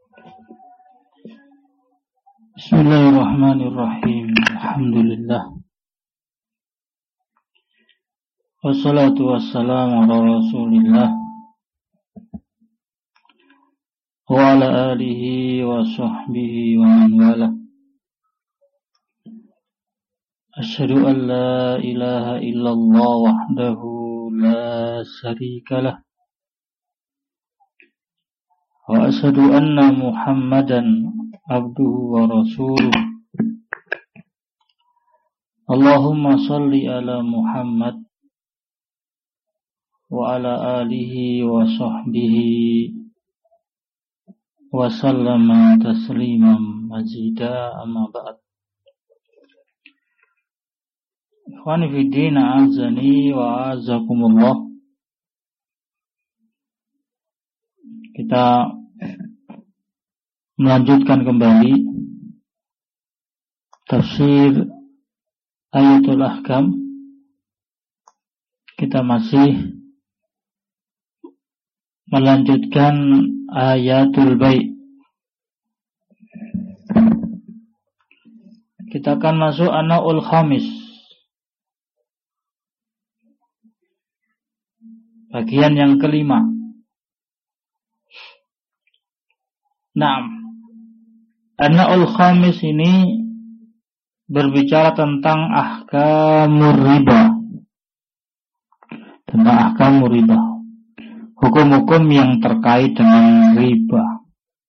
Bismillahirrahmanirrahim. Alhamdulillah. Wassalatu wassalamu ala Rasulillah wa ala alihi wa sahbihi wa man wala. Asyhadu an la ilaha illallah wahdahu la syarika lah. Wa asyhadu anna Muhammadan abduhu wa rasuluh. Allahumma salli ala Muhammad wa ala alihi wa sahbihi wa sallama tasliman mazida, amma ba'd. Ikhwani fi din, a'azani wa a'azakumullah. Kita melanjutkan kembali tafsir Ayatul Ahkam. Kita masih melanjutkan Ayatul Bai'. Kita akan masuk An-Naw'ul Khamis, bagian yang kelima. Naam, An-Naw'ul Khamis ini berbicara tentang ahkamur riba. Tentang ahkamur riba, hukum-hukum yang terkait dengan riba.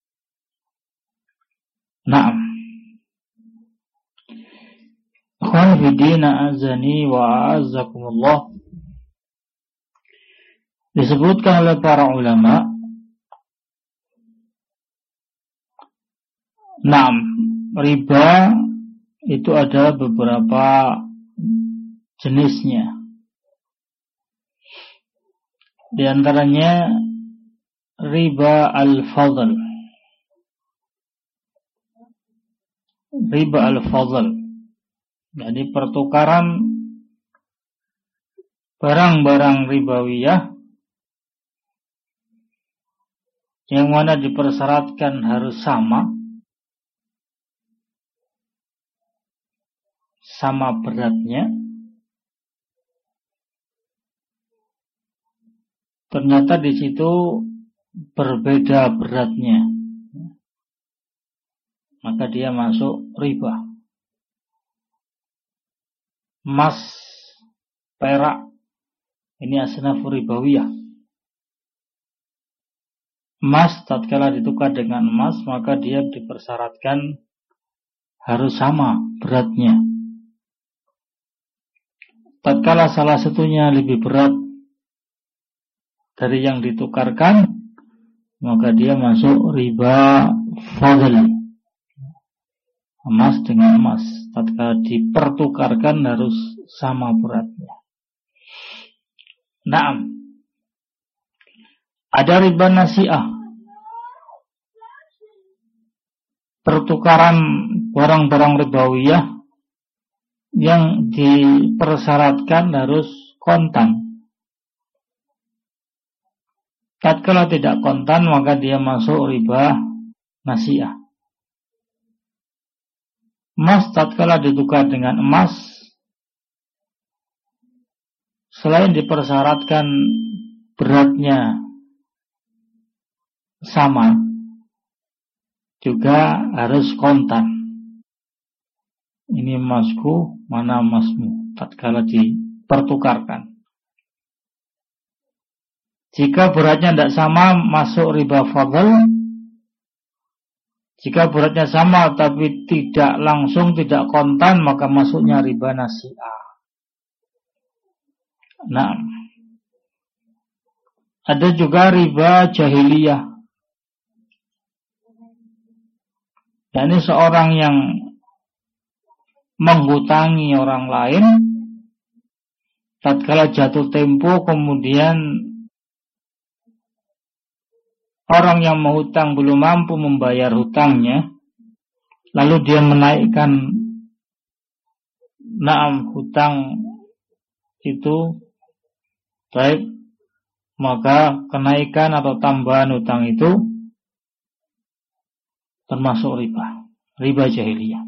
Naam. Akhwan fidina azani wa a'azakumullah. Disebutkan oleh para ulama, naam, riba itu ada beberapa jenisnya. Di antaranya riba al-fadl. Riba al-fadl, jadi pertukaran barang-barang ribawiyah yang mana dipersyaratkan harus sama beratnya, ternyata di situ berbeda beratnya, maka dia masuk riba. Emas, perak, ini asnaf ribawiyah. Emas tatkala ditukar dengan emas, maka dia dipersyaratkan harus sama beratnya. Tatkala salah satunya lebih berat dari yang ditukarkan, maka dia masuk riba fadl. Emas dengan emas, tatkala dipertukarkan harus sama beratnya. Naam. Ada riba nasi'ah, pertukaran barang-barang ribawiyah yang dipersyaratkan harus kontan. Tatkala tidak kontan, maka dia masuk riba nasi'ah. Emas tatkala ditukar dengan emas, selain dipersyaratkan beratnya sama, juga harus kontan. Ini emasku, mana emasmu, tatkala dipertukarkan. Jika beratnya tidak sama, masuk riba fadl. Jika beratnya sama tapi tidak langsung, tidak kontan, maka masuknya riba nasi'ah. Nah, ada juga riba jahiliyah. yakni seorang yang menghutangi orang lain, tatkala jatuh tempo kemudian orang yang menghutang belum mampu membayar hutangnya, lalu dia menaikkan hutang itu, baik, maka kenaikan atau tambahan hutang itu termasuk riba jahiliyah.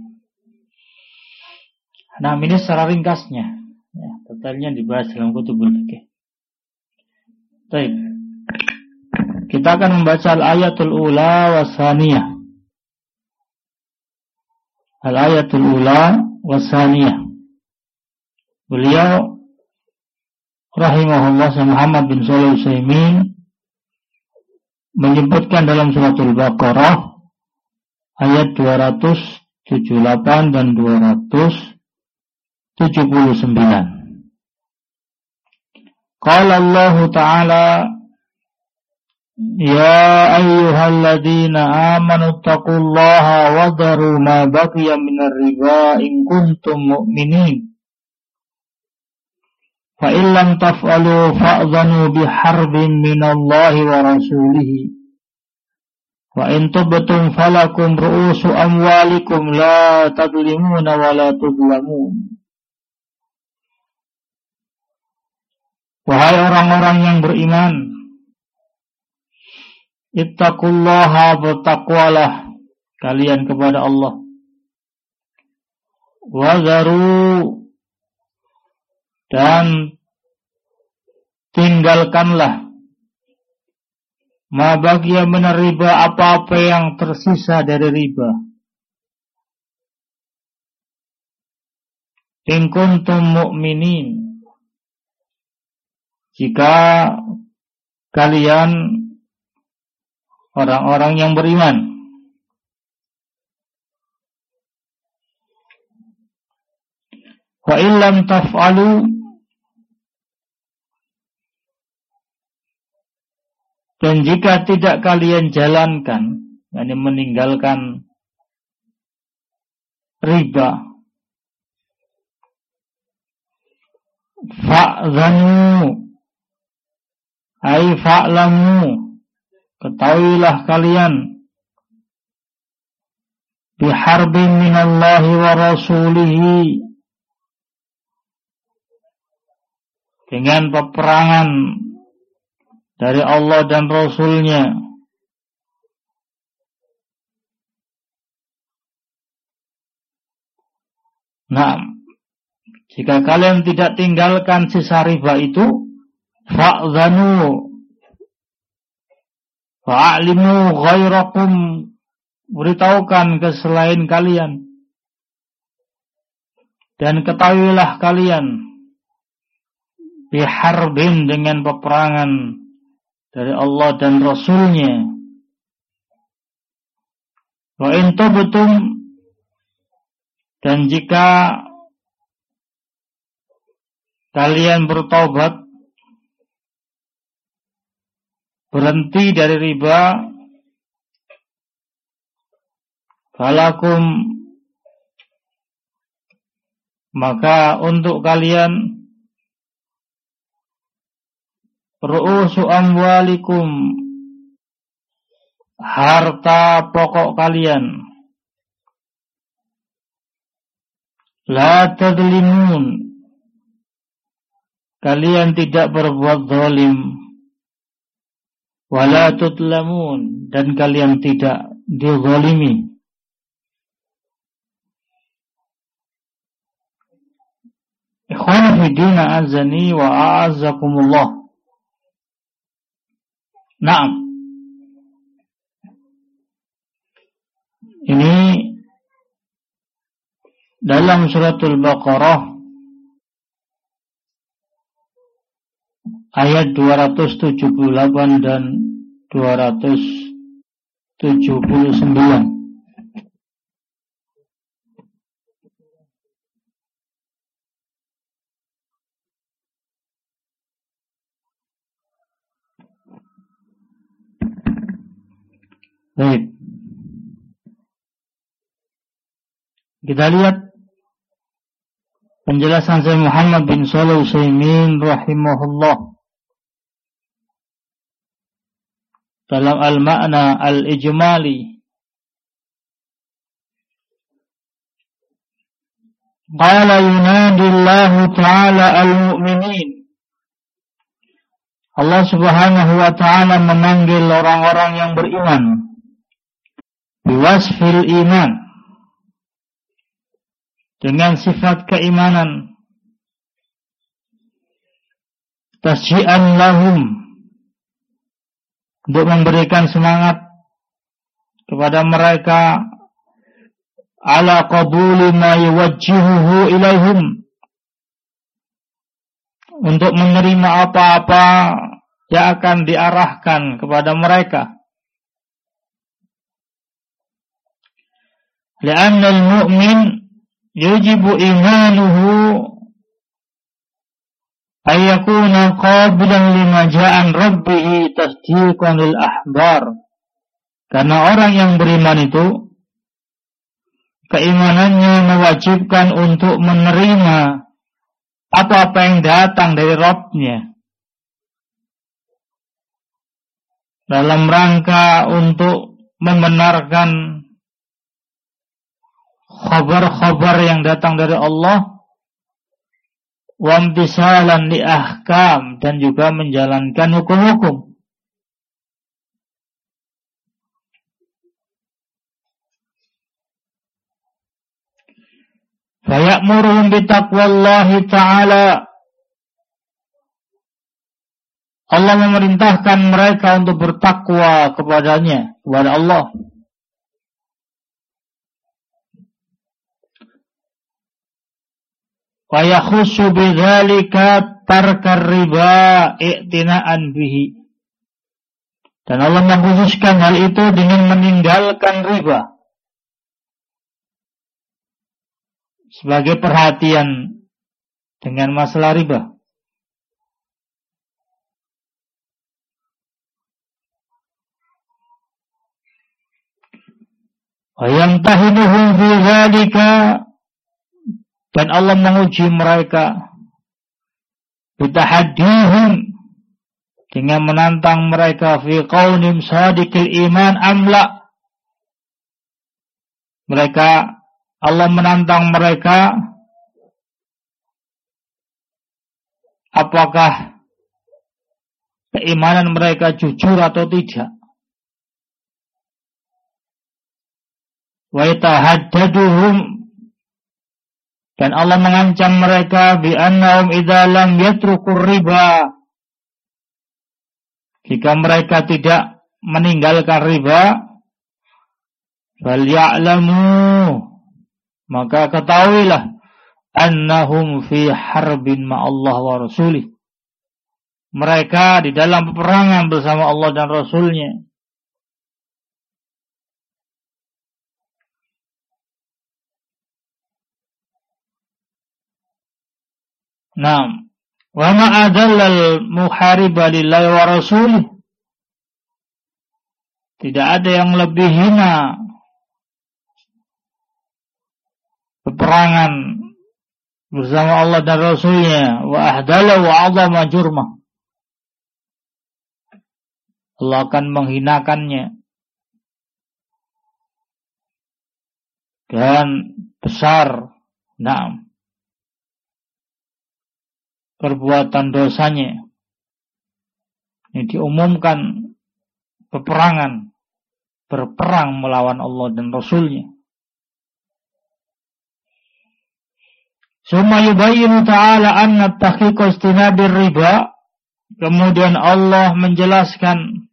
Nah, ini secara ringkasnya. Ya, detailnya dibahas dalam kutubul fikih. Baik. Kita akan membaca al-ayatul ula wa tsaniyah. Al-ayatul ula wa tsaniyah. Beliau rahimahullah Muhammad bin Shalih Al-Utsaimin menyebutkan dalam suratul Baqarah ayat 278 dan 279. Qala Allah Ta'ala ya ayyuhalladzina amanu taqullaha wa dharu ma baqiya minar riba in kuntum mu'minin fa in lam taf'alu fa'dhanu biharbin minallahi wa rasulihi wa in tubtum falakum ru'usu amwalikum la tadlimuna wa la tudlamun. Wahai orang-orang yang beriman, ittaqullaha, bertakwalah kalian kepada Allah. Wazaru, dan tinggalkanlah ma baqiya minar riba, apa-apa yang tersisa dari riba. In kuntum mu'minin, jika kalian orang-orang yang beriman. Wa illam taf'alu, dan jika tidak kalian jalankan, yakni meninggalkan riba, fa'zanu, ai fa'lamu, ketahuilah kalian, biharbin minallahi wa rasulihi, dengan peperangan dari Allah dan Rasulnya. Nah, jika kalian tidak tinggalkan sisa riba itu, fa'zanu, fa'alimu ghairakum, beritahukan ke selain kalian, dan ketahuilah kalian, biharbin, dengan peperangan dari Allah dan Rasulnya. Wa in tubtum, dan jika kalian bertobat, berhenti dari riba, falakum, maka untuk kalian, ru'usu amwalikum, harta pokok kalian, la tadlimun, kalian tidak berbuat zalim, wala tudlamun, dan kalian tidak dizalimi. Ikhwan fi din, azani wa a'azzakumullah. Naam. Ini dalam suratul Baqarah ayat 278 dan 279. Baik. Kita lihat penjelasan Syekh Muhammad bin Shalih Al-Utsaimin rahimahullah dalam al-ma'na al-ijmali. Qala yunadillahu ta'ala al-mu'minin. Allah Subhanahu wa ta'ala memanggil orang-orang yang beriman. biwasfil iman, dengan sifat keimanan, tasji'an lahum, untuk memberikan semangat kepada mereka, ala qabuli ma yuwajjihuhu ilaihim, untuk menerima apa-apa yang akan diarahkan kepada mereka. Li'anna al-mu'min yujibu imanuhu ayyakuna qabilan lima ja'an rabbihi tasdiqan lil ahbar. Karena orang yang beriman itu keimanannya mewajibkan untuk menerima apa-apa yang datang dari Rabb-Nya, dalam rangka untuk membenarkan khabar-khabar yang datang dari Allah, wa imtisalan li ahkam, dan juga menjalankan hukum-hukum. Faya'muruhum bitaqwallahi ta'ala, Allah memerintahkan mereka untuk bertakwa kepadanya, kepada Allah. Wa yakhussu bidzalika tarkar riba i'tina'an bihi. Dan Allah mengkhususkan hal itu dengan meninggalkan riba sebagai perhatian dengan masalah riba. Wa yamtahinuhum fi dzalika, dan Allah menguji mereka, bitahaddihim, dengan menantang mereka, fi qaulim sadiqil iman amla. Mereka, Allah menantang mereka, apakah keimanan mereka jujur atau tidak. Wa yatahaddaduhum, dan Allah mengancam mereka, bi annahum idza lam yatrukur riba, jika mereka tidak meninggalkan riba, fal ya'lamu, maka ketahuilah, annahum fi harbin ma'allah wa rasulih, mereka di dalam peperangan bersama Allah dan Rasulnya. Naam, wa ma adallal muhariba lillahi wa rasulih, tidak ada yang lebih hina peperangan bersama Allah dan Rasulnya, wa ahdala wa azama jurmah, Allah akan menghinakannya dan besar, naam, perbuatan dosanya. Ini diumumkan peperangan, berperang melawan Allah dan Rasulnya. Summa yubayyinu ta'ala anna tahqiqa istinabir riba, kemudian Allah menjelaskan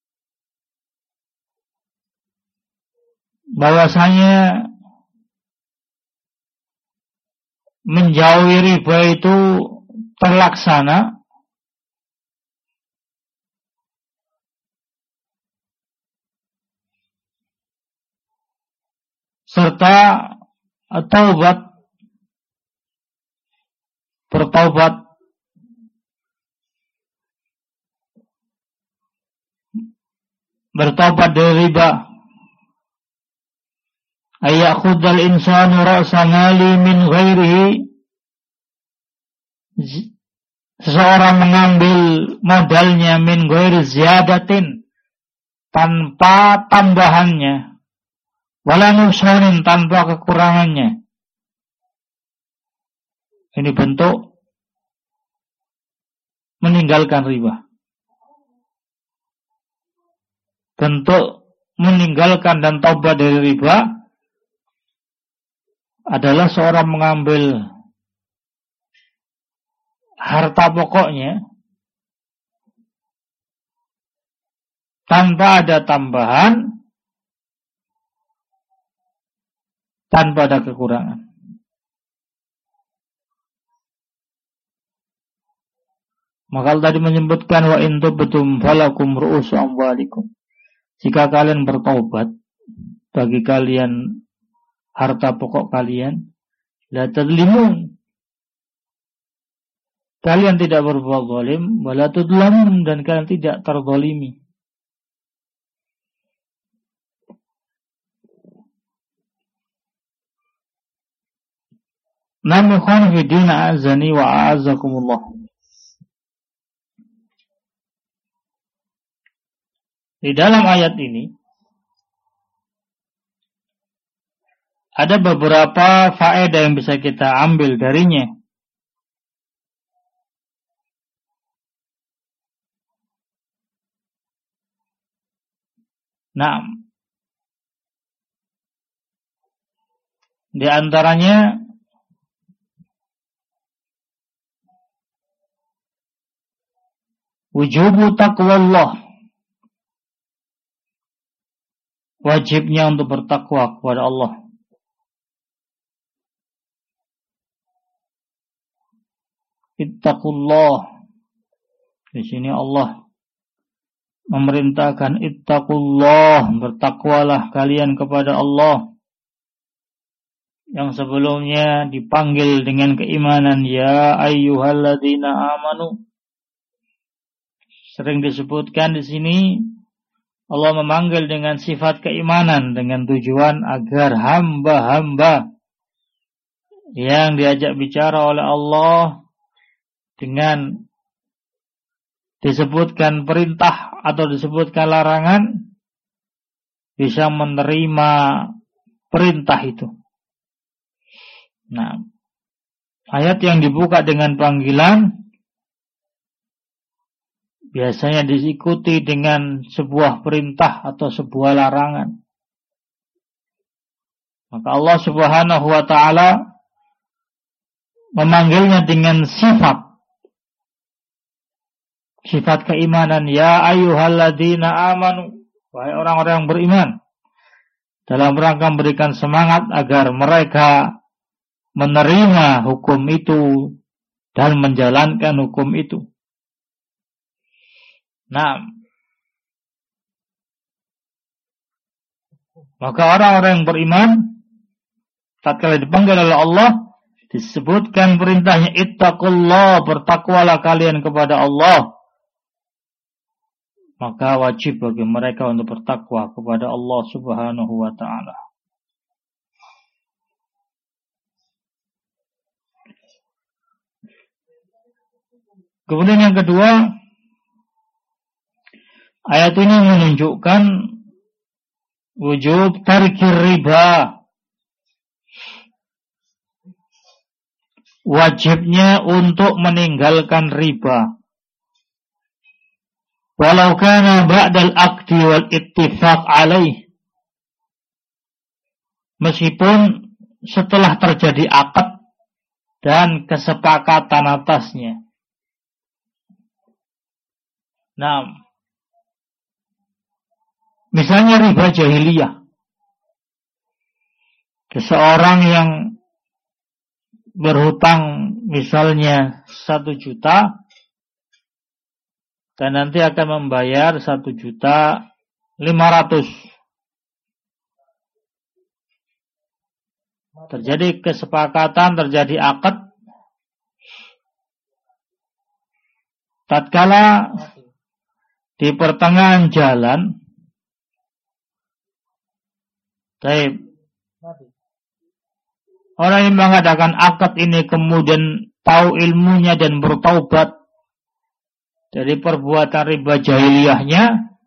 bahwasanya menjauhi riba itu terlaksana serta bertaubat dari riba, ayakhudal insanu ra'sa mali min ghairihi, seseorang mengambil modalnya min ghairi ziyadatin, tanpa tambahannya, wala nuqsanin, tanpa kekurangannya. Ini bentuk meninggalkan riba, bentuk meninggalkan dan taubat dari riba adalah seorang mengambil harta pokoknya tanpa ada tambahan, tanpa ada kekurangan. Maka tadi menyebutkan wa in tubtum falakum ru'usu amwalikum. Jika kalian bertaubat, bagi kalian harta pokok kalian, la tadlimun. Kalian tidak berbuat zalim, wala tudlamun, dan kalian tidak terzalimi. Namun khana fi din azani wa a'azzakumullah. Di dalam ayat ini ada beberapa faedah yang bisa kita ambil darinya. Nah, di antaranya wujubu taqwallah, wajibnya untuk bertakwa kepada Allah. Ittaqullah. Di sini Allah memerintahkan ittaqullah, bertakwalah kalian kepada Allah. Yang sebelumnya dipanggil dengan keimanan, ya ayyuhalladzina amanu. Sering disebutkan di sini Allah memanggil dengan sifat keimanan dengan tujuan agar hamba-hamba yang diajak bicara oleh Allah dengan disebutkan perintah atau disebutkan larangan bisa menerima perintah itu. Nah, ayat yang dibuka dengan panggilan biasanya diikuti dengan sebuah perintah atau sebuah larangan. Maka Allah Subhanahu wa ta'ala memanggilnya dengan sifat keimanan, ya ayyuhalladzina amanu, wahai orang-orang yang beriman, dalam rangka memberikan semangat agar mereka menerima hukum itu dan menjalankan hukum itu. Nah, maka orang-orang yang beriman tatkala dipanggil oleh Allah disebutkan perintahnya ittaqullah, bertakwalah kalian kepada Allah. Maka wajib bagi mereka untuk bertakwa kepada Allah Subhanahu wa ta'ala. Kemudian yang kedua, ayat ini menunjukkan wujub tarkir riba, wajibnya untuk meninggalkan riba. Walau kana ba'dal aqdi wal ittifaq alaih, meskipun setelah terjadi akad dan kesepakatan atasnya. Nah, misalnya riba jahiliyah. Seseorang yang berhutang misalnya 1 juta dan nanti akan membayar 1.500.000. Terjadi kesepakatan, terjadi akad. Tatkala di pertengahan jalan, orang yang mengadakan akad ini kemudian tahu ilmunya dan bertaubat dari perbuatan riba jahiliyahnya,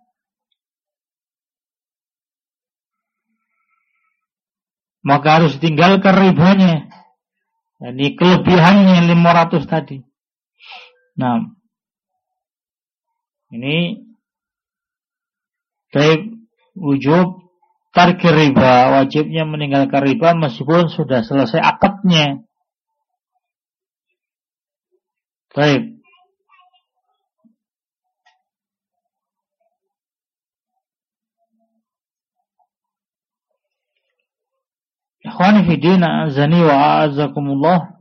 maka harus tinggalkan ribanya. Jadi kelebihannya 500 tadi. Nah, ini wujub tarkir riba, wajibnya meninggalkan riba meskipun sudah selesai akadnya. Baik. Ikhwani fi din, azani wa a'azakumullah.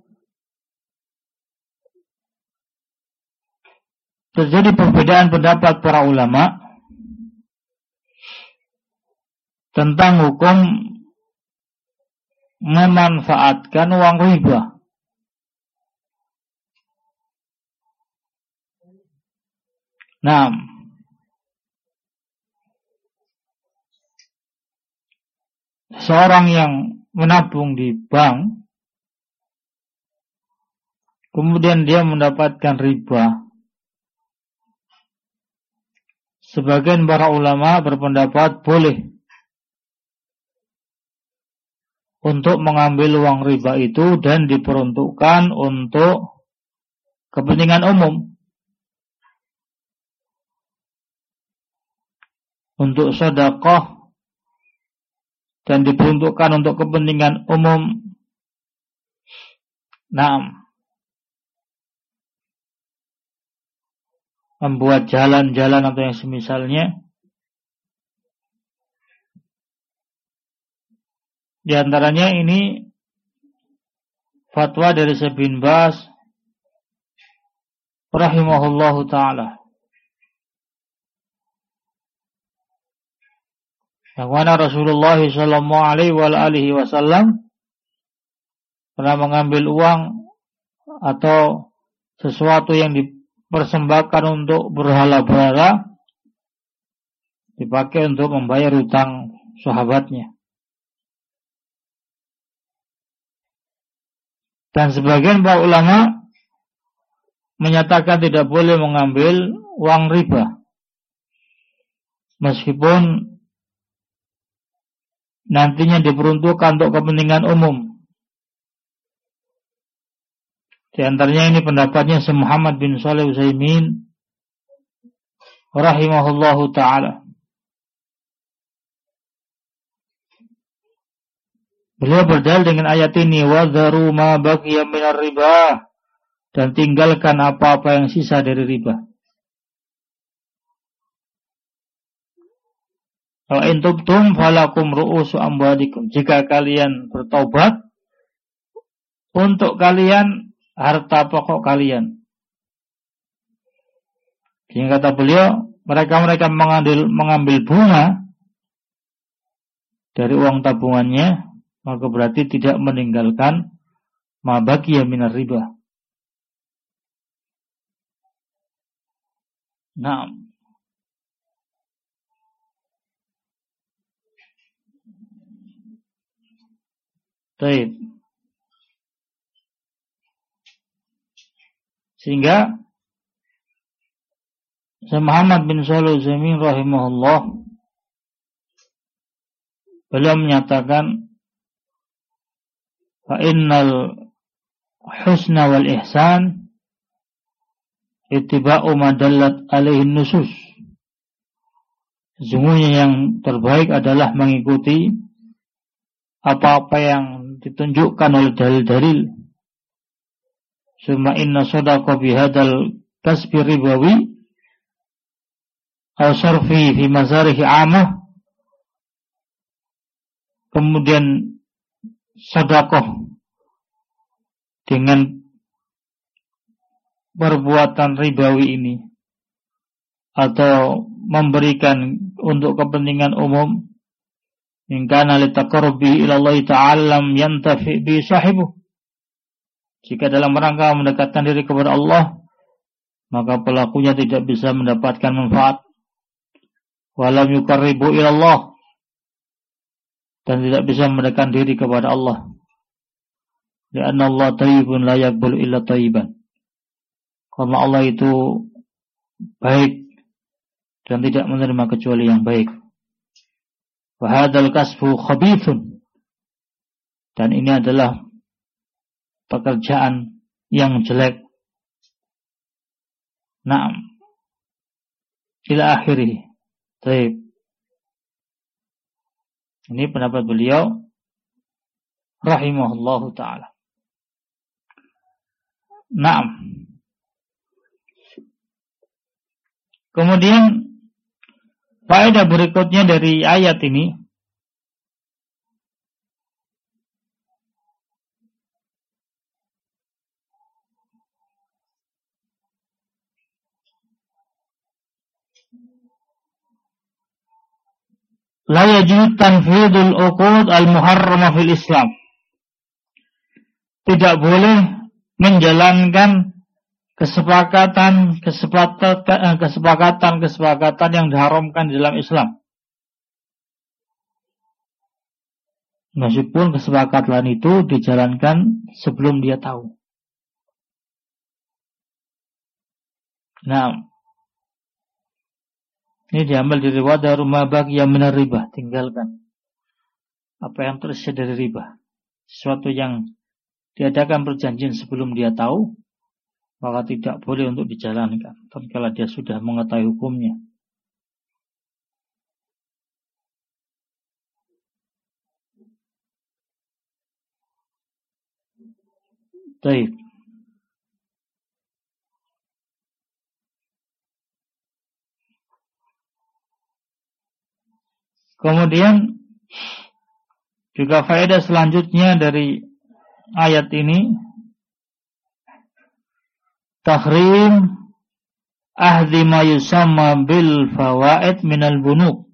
Terjadi perbedaan pendapat para ulama tentang hukum memanfaatkan uang riba. Nah, seorang yang menabung di bank, kemudian dia mendapatkan riba. Sebagian para ulama berpendapat boleh untuk mengambil uang riba itu dan diperuntukkan untuk kepentingan umum, untuk sedekah, dan diperuntukkan untuk kepentingan umum. Nah, membuat jalan-jalan atau yang semisalnya. Di antaranya ini fatwa dari Syekh bin Baz rahimahullahu ta'ala, yang mana Rasulullah sallallahu alaihi wasallam pernah mengambil uang atau sesuatu yang dipersembahkan untuk berhala-berhala dipakai untuk membayar hutang sahabatnya. Dan sebagian para ulama menyatakan tidak boleh mengambil uang riba meskipun nantinya diperuntukkan untuk kepentingan umum. Di antaranya ini pendapatnya Syekh Muhammad bin Shalih Al-Utsaimin rahimahullahu ta'ala. Beliau berdalil dengan ayat ini, wadharu ma baqiya minar riba, dan tinggalkan apa-apa yang sisa dari riba. Wa in tubtum falakum ru'usu amwalikum. Jika kalian bertobat, untuk kalian harta pokok kalian. Sehingga kata beliau, mereka mengambil bunga dari uang tabungannya, maka berarti tidak meninggalkan ma baqiya minar riba. Nah, baik. Sehingga Syekh Muhammad bin Shalih Al-Utsaimin rahimahullah, beliau menyatakan, fa innal husna wal ihsan ittiba'u ma dallat alaihi nusus. Sesungguhnya yang terbaik adalah mengikuti apa-apa yang ditunjukkan oleh dalil-dalil. Summa inna sadaqa bihadal kasbi ribawi aw sarfi fi mazarihi amah. Kemudian sedekah dengan perbuatan ribawi ini atau memberikan untuk kepentingan umum, in kana litaqarrubi ila Allah ta'ala lam yantafi bi sahibu. Jika dalam rangka mendekatkan diri kepada Allah, maka pelakunya tidak bisa mendapatkan manfaat. Walam yuqarribu ila Allah, dan tidak bisa mendekatkan diri kepada Allah. Karena Allah thayyibun la yaqbalu illa thayyiban. Karena Allah itu baik dan tidak menerima kecuali yang baik. Wa hadzal kasfu khabithun, dan ini adalah pekerjaan yang jelek. Naam. Ila akhirih. Baik. Ini pendapat beliau rahimahullahu ta'ala. Naam. Kemudian faedah berikutnya dari ayat ini, la yajuz tanfidul uqud al-muharramah fil Islam. Tidak boleh menjalankan kesepakatan yang diharamkan di dalam Islam. Meskipun kesepakatan itu dijalankan sebelum dia tahu. Nah, ini diambil dari wadaru ma baqiya minar riba, tinggalkan apa yang tersisa dari riba. Sesuatu yang diadakan perjanjian sebelum dia tahu, maka tidak boleh untuk dijalankan tatkala dia sudah mengetahui hukumnya. Baik. Kemudian juga faedah selanjutnya dari ayat ini, tahrim ahdi ma yusamma bil fawaid minal bunuk.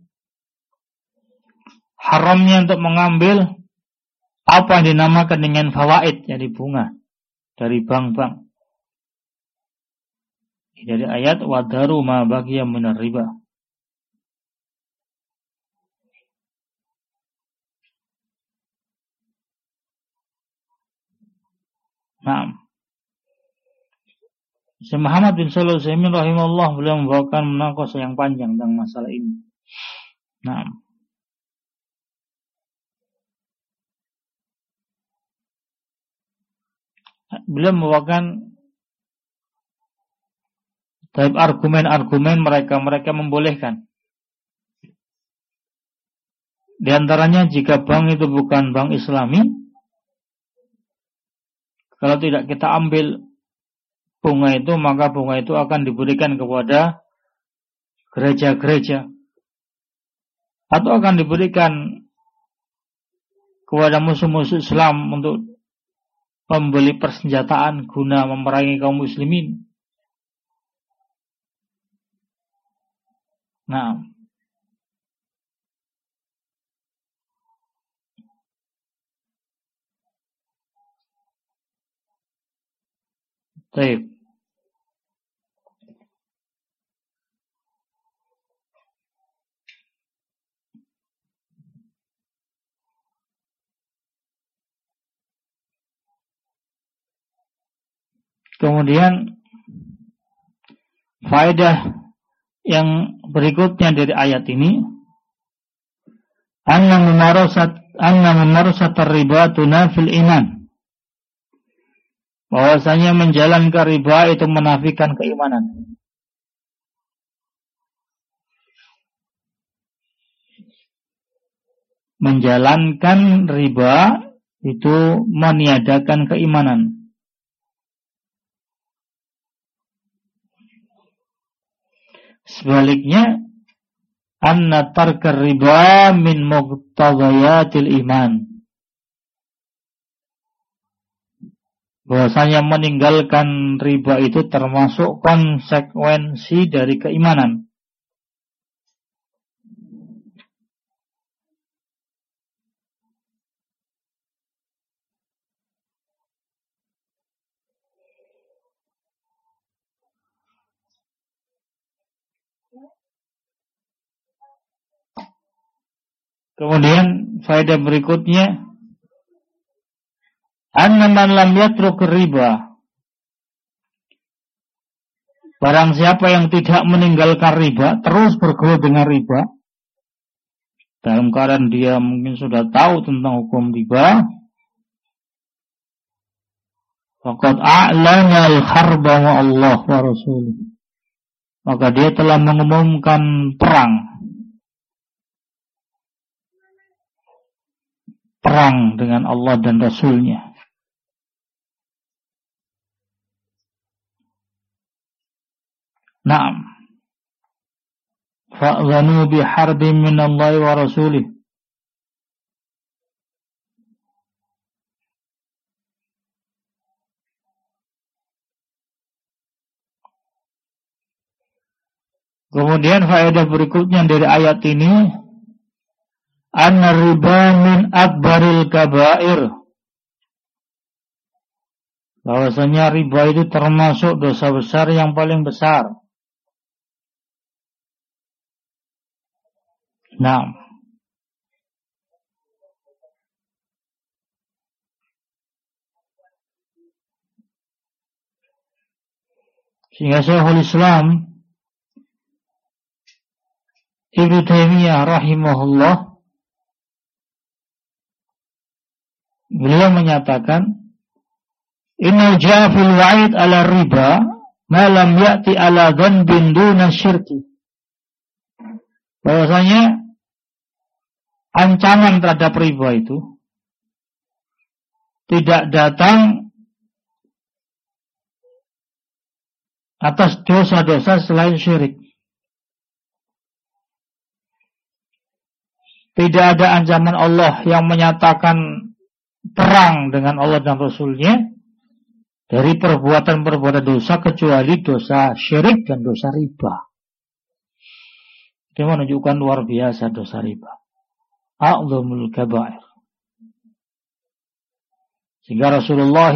Haramnya untuk mengambil apa yang dinamakan dengan fawaid, jadi bunga dari bank-bank. Dari ayat wadaru ma baqiya minar riba. Nah, Syekh Muhammad bin Shalih Al-Utsaimin rahimahullah beliau membawakan menakos yang panjang tentang masalah ini. Nah, beliau membawakan argumen-argumen mereka membolehkan. Di antaranya jika bank itu bukan bank Islami, kalau tidak kita ambil bunga itu, maka bunga itu akan diberikan kepada gereja-gereja atau akan diberikan kepada musuh-musuh Islam untuk membeli persenjataan guna memerangi kaum muslimin. Nah, baik. Kemudian faedah yang berikutnya dari ayat ini, anna mumarasat riba tunafil iman. Bahwasanya menjalankan riba itu menafikan keimanan. Menjalankan riba itu meniadakan keimanan. Sebaliknya, anna tarkar riba min muqtadayatil iman. Bahwasanya meninggalkan riba itu termasuk konsekuensi dari keimanan. Kemudian faedah berikutnya, anna man lam yatruk riba. Barang siapa yang tidak meninggalkan riba, terus bergaul dengan riba, dalam keadaan dia mungkin sudah tahu tentang hukum riba, faqad a'lana al-harba wa Allah wa Rasulih. Maka dia telah mengumumkan perang perang dengan Allah dan Rasul-Nya. Naam. Fa'zanu biharbin minallahi wa rasulih. Kemudian faedah berikutnya dari ayat ini, anna riba min akbaril kabair. Bahwasanya riba itu termasuk dosa besar yang paling besar. Nah, sehingga Syekhul Islam Ibnu Taimiyah rahimahullah, beliau menyatakan, inna ja'a fil wa'id ala riba ma lam ya'ti ala dhanbin duna syirki. Bahwasanya ancaman terhadap riba itu tidak datang atas dosa-dosa selain syirik. Tidak ada ancaman Allah yang menyatakan perang dengan Allah dan Rasul-Nya dari perbuatan-perbuatan dosa kecuali dosa syirik dan dosa riba. Dia menunjukkan luar biasa dosa riba. A'zamul kabair. Sehingga Rasulullah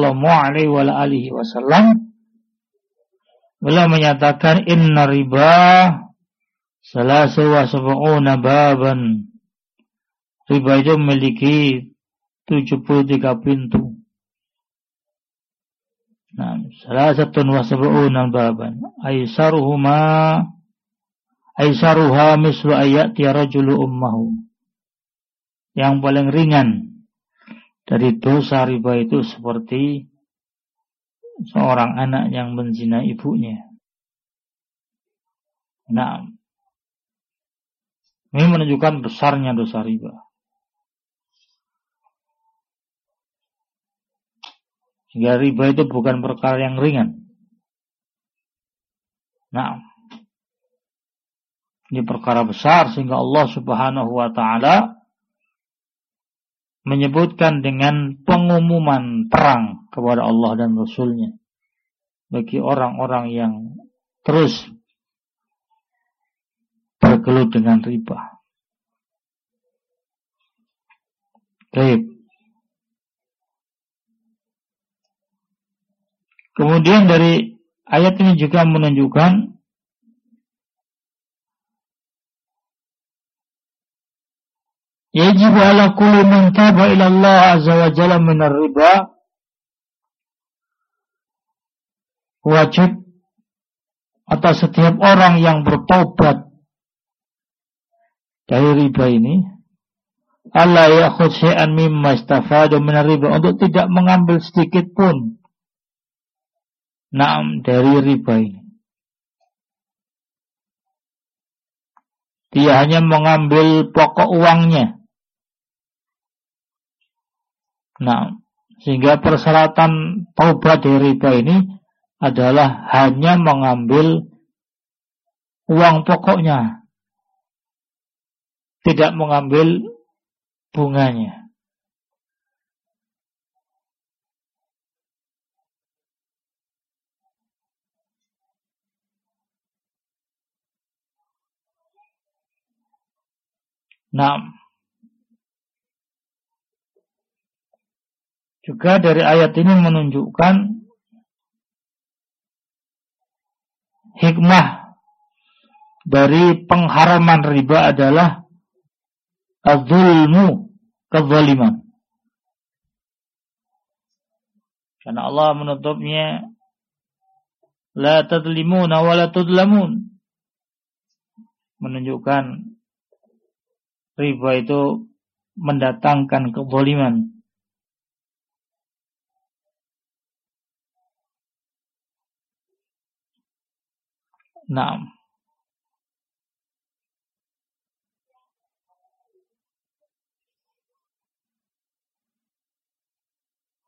SAW beliau menyatakan, inna riba salasu wa sab'una baban. Riba itu memiliki 73 pintu. Nah, salasatun wa sab'una baban. Aisaruha mislu ayati rajulu ummahu. Yang paling ringan dari dosa riba itu seperti seorang anak yang menzina ibunya. Nah, ini menunjukkan besarnya dosa riba. Sehingga riba itu bukan perkara yang ringan. Nah, ini perkara besar sehingga Allah Subhanahu wa taala menyebutkan dengan pengumuman perang kepada Allah dan Rasul-Nya bagi orang-orang yang terus bergelut dengan riba. Baik. Kemudian dari ayat ini juga menunjukkan yajibu ala kulli man taba ila Allah azza wa jalla min ar-riba, wajib atas setiap orang yang bertobat dari riba ini, alla ya'khudh syai'an mimma istafada min ar-riba, untuk tidak mengambil sedikit pun dari riba ini. Dia hanya mengambil pokok uangnya. Nah, sehingga persyaratan taubat dari riba ini adalah hanya mengambil uang pokoknya, tidak mengambil bunganya. Nah, juga dari ayat ini menunjukkan hikmah dari pengharaman riba adalah az-zulmu, kezaliman. Karena Allah menutupnya la tadlimuna wa la tudlamun, menunjukkan riba itu mendatangkan kezaliman. Nah,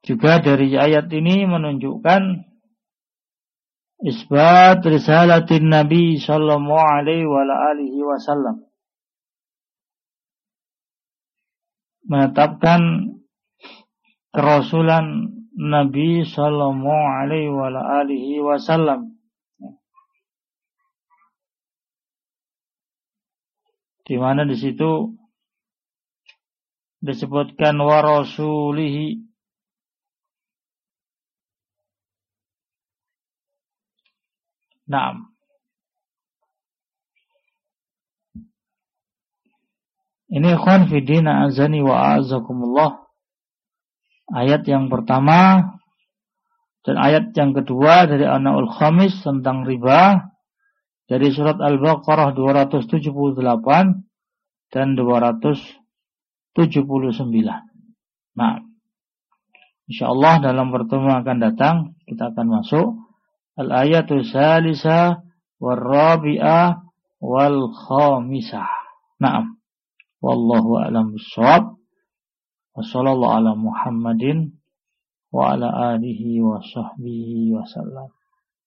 Juga dari ayat ini menunjukkan isbat risalatin Nabi sallallahu alaihi wa alihi wasallam. Menetapkan kerasulan Nabi sallallahu alaihi wa alihi wasallam. Di mana di situ disebutkan wa rasulihi. Naam. Ini ikhwan fidina azani wa a'azakumullah. Ayat yang pertama dan ayat yang kedua dari An-Na'ul Khamis tentang riba dari surat Al-Baqarah 278 dan 279. Nah, insyaallah dalam pertemuan akan datang kita akan masuk al-ayatul salisa wal rabi'ah wal khamisah. Naam. Wallahu a'lam bishawab. Wassallallahu ala Muhammadin wa ala alihi wa sahbihi wa sallam.